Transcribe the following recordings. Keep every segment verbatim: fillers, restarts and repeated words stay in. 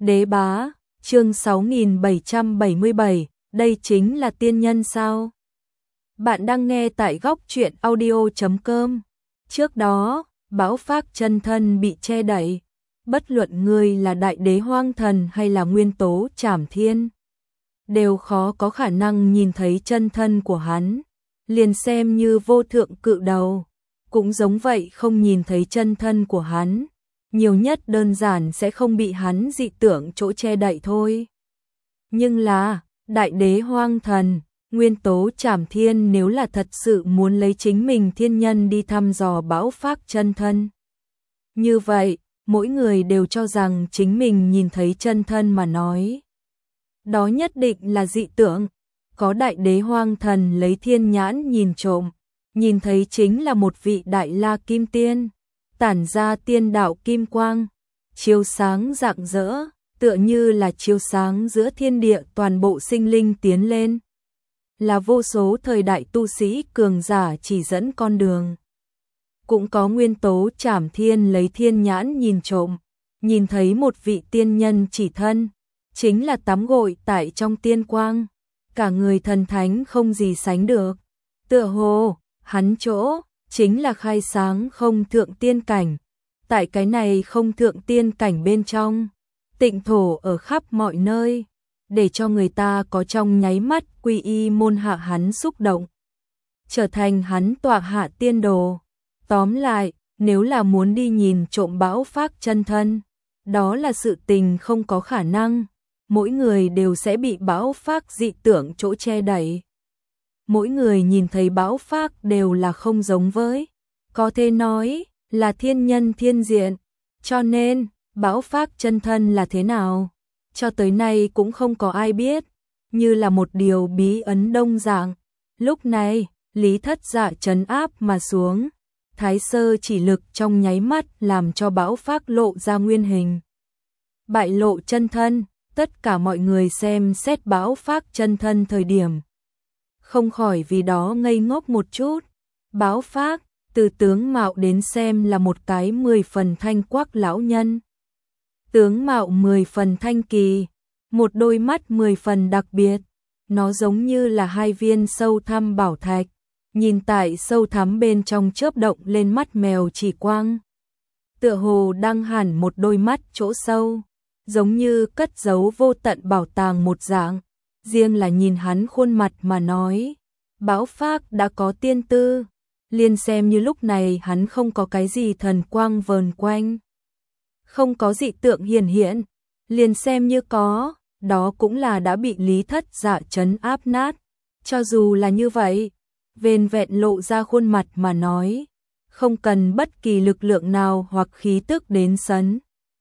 Đế bá, chương sáu nghìn bảy trăm bảy mươi bảy, đây chính là tiên nhân sao? Bạn đang nghe tại góc truyện audio chấm com. Trước đó, Bão Phác chân thân bị che đậy, bất luận ngươi là đại đế hoang thần hay là nguyên tố Trảm Thiên, đều khó có khả năng nhìn thấy chân thân của hắn, liền xem như vô thượng cự đầu, cũng giống vậy không nhìn thấy chân thân của hắn. Nhiều nhất đơn giản sẽ không bị hắn dị tưởng chỗ che đậy thôi. Nhưng là, đại đế hoang thần, nguyên tố Trảm Thiên nếu là thật sự muốn lấy chính mình thiên nhân đi thăm dò Bão Phác chân thân. Như vậy, mỗi người đều cho rằng chính mình nhìn thấy chân thân mà nói. Đó nhất định là dị tưởng, có đại đế hoang thần lấy thiên nhãn nhìn trộm, nhìn thấy chính là một vị đại la kim tiên, tản ra tiên đạo kim quang, chiếu sáng rạng rỡ, tựa như là chiếu sáng giữa thiên địa toàn bộ sinh linh tiến lên. Là vô số thời đại tu sĩ cường giả chỉ dẫn con đường. Cũng có nguyên tố Trảm Thiên lấy thiên nhãn nhìn trộm, nhìn thấy một vị tiên nhân chỉ thân, chính là tắm gội tại trong tiên quang, cả người thần thánh không gì sánh được. Tựa hồ, hắn chỗ chính là khai sáng không thượng tiên cảnh. Tại cái này không thượng tiên cảnh bên trong, tịnh thổ ở khắp mọi nơi, để cho người ta có trong nháy mắt quy y môn hạ hắn xúc động, trở thành hắn tọa hạ tiên đồ. Tóm lại, nếu là muốn đi nhìn trộm Bão Phác chân thân, đó là sự tình không có khả năng, mỗi người đều sẽ bị Bão Phác dị tưởng chỗ che đậy. Mỗi người nhìn thấy Bão Phác đều là không giống với, có thể nói là thiên nhân thiên diện, cho nên Bão Phác chân thân là thế nào, cho tới nay cũng không có ai biết, như là một điều bí ấn đông dạng. Lúc này, Lý Thất Dạ trấn áp mà xuống, Thái Sơ chỉ lực trong nháy mắt làm cho Bão Phác lộ ra nguyên hình. Bại lộ chân thân, tất cả mọi người xem xét Bão Phác chân thân thời điểm, không khỏi vì đó ngây ngốc một chút. Bão Phác, từ tướng mạo đến xem là một cái mười phần thanh quắc lão nhân. Tướng mạo mười phần thanh kỳ, một đôi mắt mười phần đặc biệt, nó giống như là hai viên sâu thẳm bảo thạch, nhìn tại sâu thẳm bên trong chớp động lên mắt mèo chỉ quang. Tựa hồ đang hẳn một đôi mắt chỗ sâu, giống như cất giấu vô tận bảo tàng một dạng. Riêng là nhìn hắn khuôn mặt mà nói, Bão Phác đã có tiên tư, liền xem như lúc này hắn không có cái gì thần quang vờn quanh, không có dị tượng hiển hiện, liền xem như có, đó cũng là đã bị Lý Thất Dạ trấn áp nát. Cho dù là như vậy, vẻn vẹn lộ ra khuôn mặt mà nói, không cần bất kỳ lực lượng nào hoặc khí tức đến sấn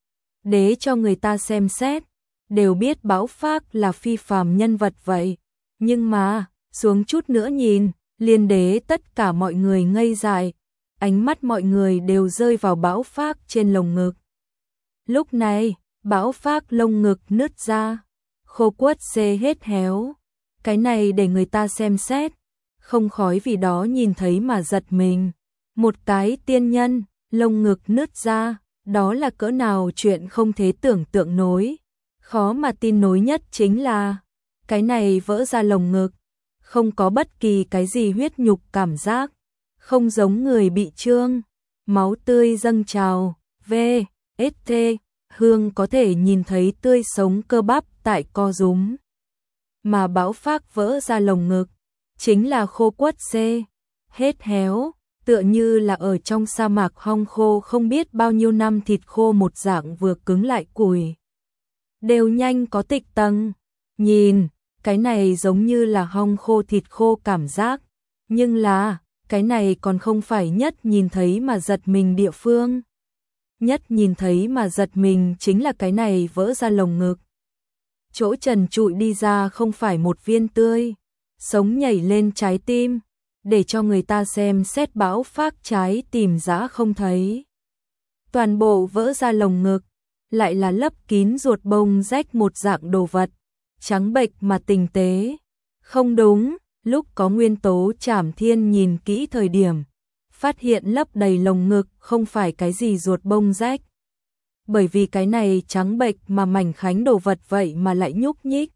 đế cho người ta xem xét, đều biết Bão Phác là phi phàm nhân vật vậy. Nhưng mà, xuống chút nữa nhìn, liền đế tất cả mọi người ngây dại, ánh mắt mọi người đều rơi vào Bão Phác trên lồng ngực. Lúc này, Bão Phác lông ngực nứt ra, khô quắt xê hết héo. Cái này để người ta xem xét, không khỏi vì đó nhìn thấy mà giật mình. Một cái tiên nhân, lông ngực nứt ra, đó là cỡ nào chuyện không thể tưởng tượng nổi. Khó mà tin nổi nhất chính là, cái này vỡ ra lồng ngực, không có bất kỳ cái gì huyết nhục cảm giác, không giống người bị trương, máu tươi dâng trào, v, st, hương có thể nhìn thấy tươi sống cơ bắp tại co rúm. Mà Bão Phác vỡ ra lồng ngực, chính là khô quắt xê, hết héo, tựa như là ở trong sa mạc hong khô không biết bao nhiêu năm thịt khô một dạng vừa cứng lại củi. Đều nhanh có tịch tầng, nhìn, cái này giống như là hong khô thịt khô cảm giác, nhưng là, cái này còn không phải nhất nhìn thấy mà giật mình địa phương. Nhất nhìn thấy mà giật mình chính là cái này vỡ ra lồng ngực. Chỗ trần trụi đi ra không phải một viên tươi, sống nhảy lên trái tim, để cho người ta xem xét Bão Phác trái tìm giá không thấy. Toàn bộ vỡ ra lồng ngực, lại là lấp kín ruột bông rách một dạng đồ vật, trắng bệch mà tinh tế. Không đúng, lúc có nguyên tố Trảm Thiên nhìn kỹ thời điểm, phát hiện lấp đầy lồng ngực không phải cái gì ruột bông rách. bởi vì cái này trắng bệch mà mảnh khảnh đồ vật vậy mà lại nhúc nhích.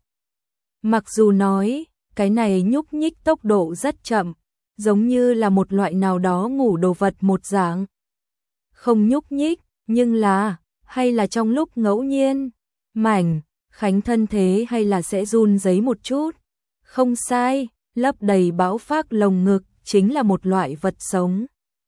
Mặc dù nói, cái này nhúc nhích tốc độ rất chậm, giống như là một loại nào đó ngủ đồ vật một dạng. Không nhúc nhích, nhưng là, hay là trong lúc ngẫu nhiên, mảnh khảnh thân thế hay là sẽ run rẩy một chút. Không sai, lấp đầy bão phác lồng ngực chính là một loại vật sống.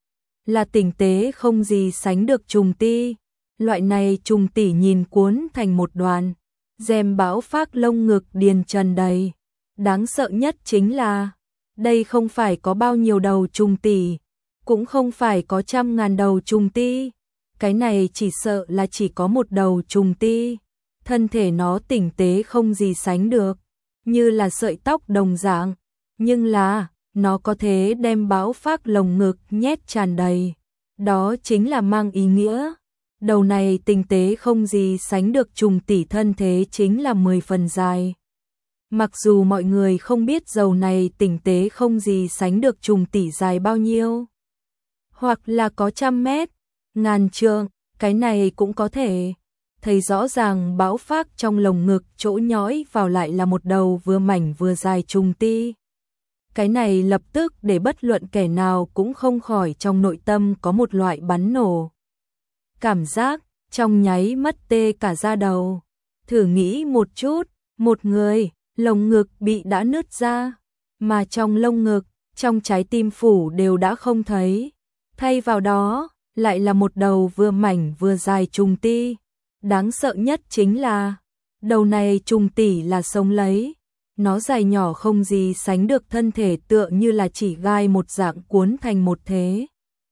Là tinh tế không gì sánh được trùng ti. Loại này trùng tỷ nhìn cuốn thành một đoàn, rèm bão phác lông ngực điền trần đầy. Đáng sợ nhất chính là, đây không phải có bao nhiêu đầu trùng tỷ, cũng không phải có trăm ngàn đầu trùng ti. Cái này chỉ sợ là chỉ có một đầu trùng ti. Thân thể nó tinh tế không gì sánh được, như là sợi tóc đồng dạng, nhưng là, nó có thể đem bão phác lồng ngực nhét tràn đầy. Đó chính là mang ý nghĩa. Đầu này tinh tế không gì sánh được trùng tỷ thân thế chính là mười phần dài. Mặc dù mọi người không biết dầu này tinh tế không gì sánh được trùng tỷ dài bao nhiêu, hoặc là có trăm mét, ngàn trượng, cái này cũng có thể. Thấy rõ ràng bão phác trong lồng ngực chỗ nhói vào lại là một đầu vừa mảnh vừa dài trùng ti. Cái này lập tức để bất luận kẻ nào cũng không khỏi trong nội tâm có một loại bắn nổ. Cảm giác, trong nháy mắt tê cả da đầu. Thử nghĩ một chút, một người, lồng ngực bị đã nứt ra, mà trong lông ngực, trong trái tim phủ đều đã không thấy. Thay vào đó, lại là một đầu vừa mảnh vừa dài trùng ti. Đáng sợ nhất chính là, đầu này trùng tỷ là sống lấy. Nó dài nhỏ không gì sánh được thân thể tựa như là chỉ gai một dạng cuốn thành một thế.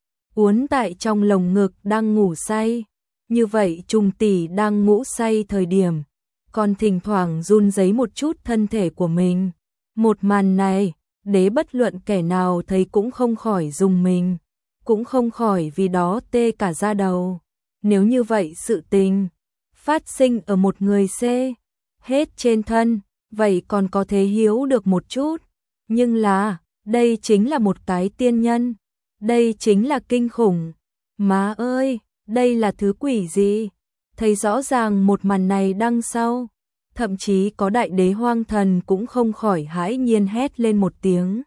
Uốn tại trong lồng ngực đang ngủ say. Như vậy trùng tỷ đang ngủ say thời điểm, còn thỉnh thoảng run rẩy một chút thân thể của mình. Một màn này, để bất luận kẻ nào thấy cũng không khỏi rùng mình, cũng không khỏi vì đó tê cả da đầu. Nếu như vậy sự tình phát sinh ở một người C hết trên thân, vậy còn có thể hiểu được một chút. Nhưng là, đây chính là một cái tiên nhân. Đây chính là kinh khủng. Má ơi, đây là thứ quỷ gì? Thấy rõ ràng một màn này đằng sau. Thậm chí có đại đế hoang thần cũng không khỏi hãi nhiên hét lên một tiếng.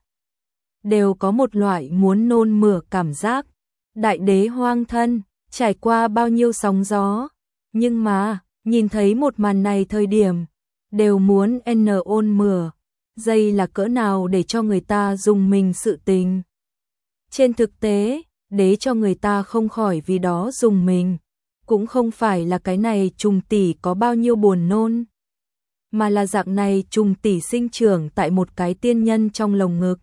Đều có một loại muốn nôn mửa cảm giác. Đại đế hoang thân, trải qua bao nhiêu sóng gió. Nhưng mà, nhìn thấy một màn này thời điểm, đều muốn n ôn mửa. Đây là cỡ nào để cho người ta dùng mình sự tình. Trên thực tế, để cho người ta không khỏi vì đó dùng mình, cũng không phải là cái này trùng tỷ có bao nhiêu buồn nôn, mà là dạng này trùng tỷ sinh trưởng tại một cái tiên nhân trong lồng ngực.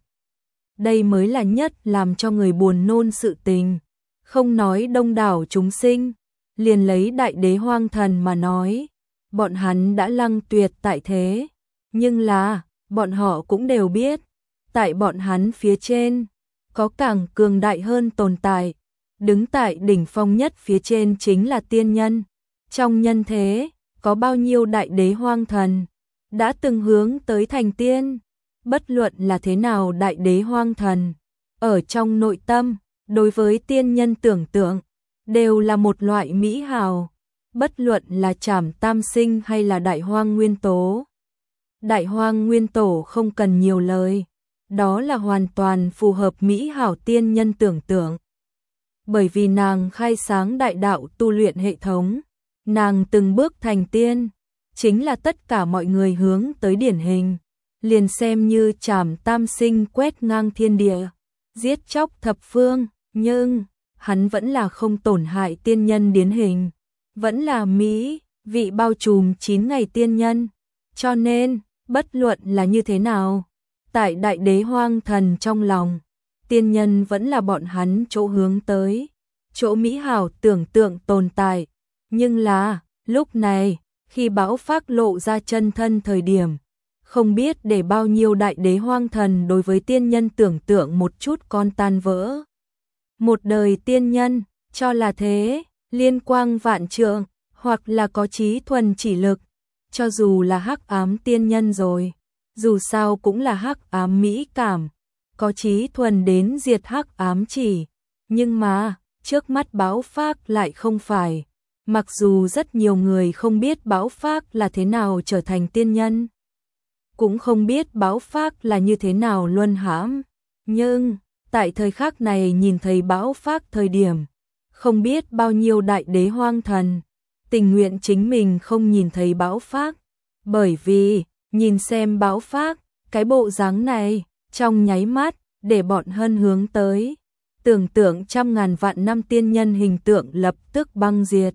Đây mới là nhất làm cho người buồn nôn sự tình. Không nói đông đảo chúng sinh, liền lấy đại đế hoang thần mà nói, bọn hắn đã lăng tuyệt tại thế, nhưng là, bọn họ cũng đều biết, tại bọn hắn phía trên, có càng cường đại hơn tồn tại, đứng tại đỉnh phong nhất phía trên chính là tiên nhân. Trong nhân thế, có bao nhiêu đại đế hoang thần, đã từng hướng tới thành tiên, bất luận là thế nào đại đế hoang thần, ở trong nội tâm, đối với tiên nhân tưởng tượng, đều là một loại mỹ hào, bất luận là Trảm Tam Sinh hay là Đại Hoang Nguyên Tố. Đại Hoang Nguyên Tổ không cần nhiều lời, đó là hoàn toàn phù hợp mỹ hảo tiên nhân tưởng tượng. Bởi vì nàng khai sáng đại đạo tu luyện hệ thống, nàng từng bước thành tiên, chính là tất cả mọi người hướng tới điển hình, liền xem như Trảm Tam Sinh quét ngang thiên địa, giết chóc thập phương, nhưng hắn vẫn là không tổn hại tiên nhân điển hình, vẫn là mỹ vị bao trùm chín ngày tiên nhân. Cho nên, bất luận là như thế nào, tại đại đế hoang thần trong lòng, tiên nhân vẫn là bọn hắn chỗ hướng tới, chỗ mỹ hảo tưởng tượng tồn tại. Nhưng là, lúc này, khi bão phác lộ ra chân thân thời điểm, không biết để bao nhiêu đại đế hoang thần đối với tiên nhân tưởng tượng một chút con tan vỡ. Một đời tiên nhân, cho là thế, liên quang vạn trượng, hoặc là có trí thuần chỉ lực, cho dù là hắc ám tiên nhân rồi, dù sao cũng là hắc ám mỹ cảm, có trí thuần đến diệt hắc ám chỉ, nhưng mà, trước mắt báo phác lại không phải, Mặc dù rất nhiều người không biết Báo Phác là thế nào trở thành tiên nhân, cũng không biết Báo Phác là như thế nào luân hãm, nhưng tại thời khắc này nhìn thấy Báo Phác thời điểm, không biết bao nhiêu đại đế hoang thần tình nguyện chính mình không nhìn thấy Báo Phác, bởi vì nhìn xem Báo Phác cái bộ dáng này, trong nháy mắt để bọn hân hướng tới, tưởng tượng trăm ngàn vạn năm tiên nhân hình tượng lập tức băng diệt.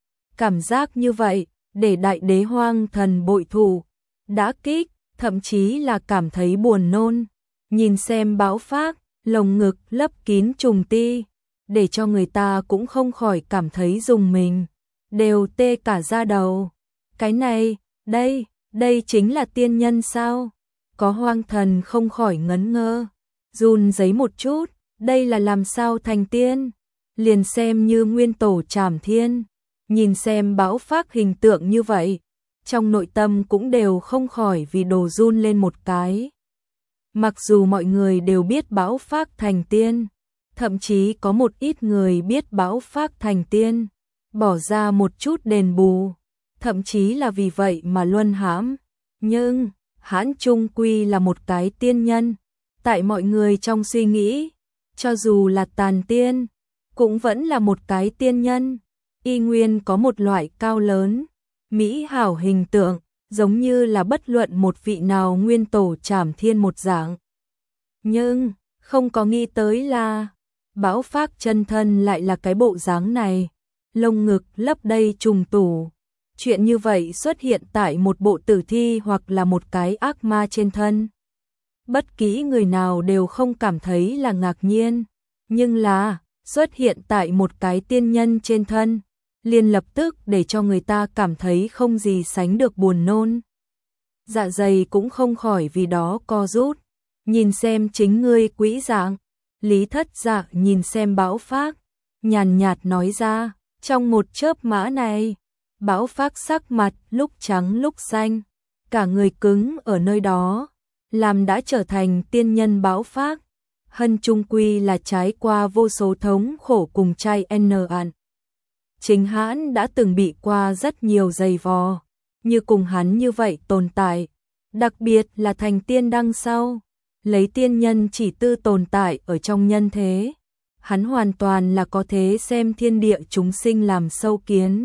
Cảm giác như vậy, để đại đế hoang thần bội thủ, đã kích, thậm chí là cảm thấy buồn nôn. Nhìn xem Báo Phác, lồng ngực lấp kín trùng ti, để cho người ta cũng không khỏi cảm thấy rùng mình, đều tê cả da đầu. Cái này, đây, đây chính là tiên nhân sao? Có hoang thần không khỏi ngấn ngơ, run rẩy một chút, đây là làm sao thành tiên? Liền xem như nguyên tổ Trảm Thiên, nhìn xem Báo Phác hình tượng như vậy, trong nội tâm cũng đều không khỏi vì đồ run lên một cái. Mặc dù mọi người đều biết Báo Phác thành tiên, thậm chí có một ít người biết Báo Phác thành tiên, bỏ ra một chút đền bù, thậm chí là vì vậy mà luân hãm, nhưng hắn chung quy là một cái tiên nhân, tại mọi người trong suy nghĩ, cho dù là tàn tiên, cũng vẫn là một cái tiên nhân, y nguyên có một loại cao lớn, mỹ hảo hình tượng, giống như là bất luận một vị nào nguyên tổ Trảm Thiên một dạng. Nhưng, không có nghĩ tới là, Báo Phác chân thân lại là cái bộ dáng này, lông ngực lấp đầy trùng tủ. Chuyện như vậy xuất hiện tại một bộ tử thi hoặc là một cái ác ma trên thân. Bất kỳ người nào đều không cảm thấy là ngạc nhiên, nhưng là xuất hiện tại một cái tiên nhân trên thân, liền lập tức để cho người ta cảm thấy không gì sánh được buồn nôn. Dạ dày cũng không khỏi vì đó co rút, nhìn xem chính ngươi quỹ dạng. Lý Thất Dạ nhìn xem Báo Phác, nhàn nhạt nói ra, trong một chớp mã này, Báo Phác sắc mặt lúc trắng lúc xanh, cả người cứng ở nơi đó, làm đã trở thành tiên nhân Báo Phác. Hân trung quy là trải qua vô số thống khổ cùng trai n ạn. Chính hắn đã từng bị qua rất nhiều giày vò, như cùng hắn như vậy tồn tại, đặc biệt là thành tiên đăng sau, lấy tiên nhân chỉ tư tồn tại ở trong nhân thế, hắn hoàn toàn là có thể xem thiên địa chúng sinh làm sâu kiến.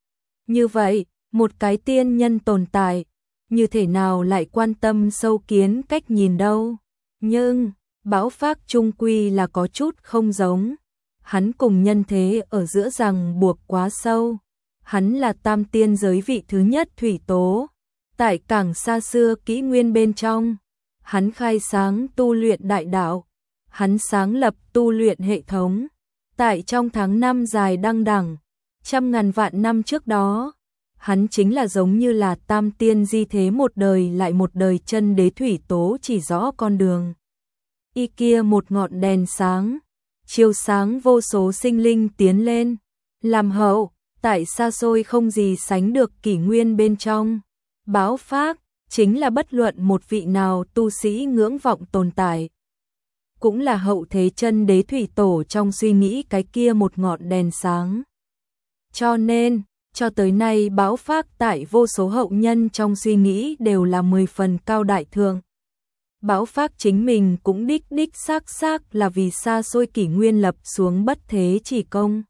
Như vậy, một cái tiên nhân tồn tại, như thế nào lại quan tâm sâu kiến cách nhìn đâu, nhưng Báo Phác trung quy là có chút không giống. Hắn cùng nhân thế ở giữa rằng buộc quá sâu. Hắn là tam tiên giới vị thứ nhất thủy tố. Tại cảng xa xưa kỷ nguyên bên trong, hắn khai sáng tu luyện đại đạo. Hắn sáng lập tu luyện hệ thống. Tại trong tháng năm dài đăng đẳng, trăm ngàn vạn năm trước đó, hắn chính là giống như là tam tiên di thế một đời lại một đời chân đế thủy tố chỉ rõ con đường. Y kia một ngọn đèn sáng, chiếu sáng vô số sinh linh tiến lên, làm hậu, tại xa xôi không gì sánh được kỷ nguyên bên trong. Báo Phác chính là bất luận một vị nào tu sĩ ngưỡng vọng tồn tại, cũng là hậu thế chân đế thủy tổ trong suy nghĩ cái kia một ngọn đèn sáng. Cho nên, cho tới nay Báo Phác tại vô số hậu nhân trong suy nghĩ đều là mười phần cao đại thượng. Báo Phác chính mình cũng đích đích xác xác là vì xa xôi kỷ nguyên lập xuống bất thế chỉ công.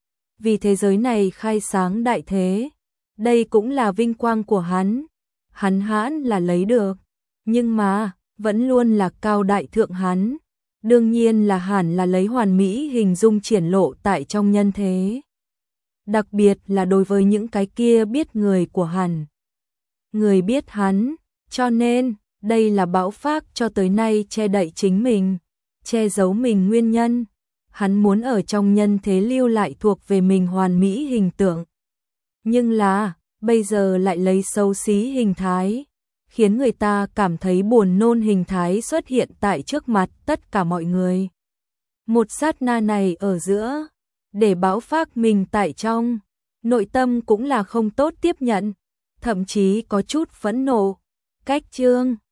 Vì thế giới này khai sáng đại thế, đây cũng là vinh quang của hắn. Hắn hãn là lấy được, nhưng mà, vẫn luôn là cao đại thượng hắn. Đương nhiên là hẳn là lấy hoàn mỹ hình dung triển lộ tại trong nhân thế. Đặc biệt là đối với những cái kia biết người của hắn. Người biết hắn, cho nên, đây là Báo Phác cho tới nay che đậy chính mình, che giấu mình nguyên nhân. Hắn muốn ở trong nhân thế lưu lại thuộc về mình hoàn mỹ hình tượng. Nhưng là, bây giờ lại lấy xấu xí hình thái, khiến người ta cảm thấy buồn nôn hình thái xuất hiện tại trước mặt tất cả mọi người. Một sát na này ở giữa, để Báo Phác mình tại trong, nội tâm cũng là không tốt tiếp nhận, thậm chí có chút phẫn nộ. Cách chương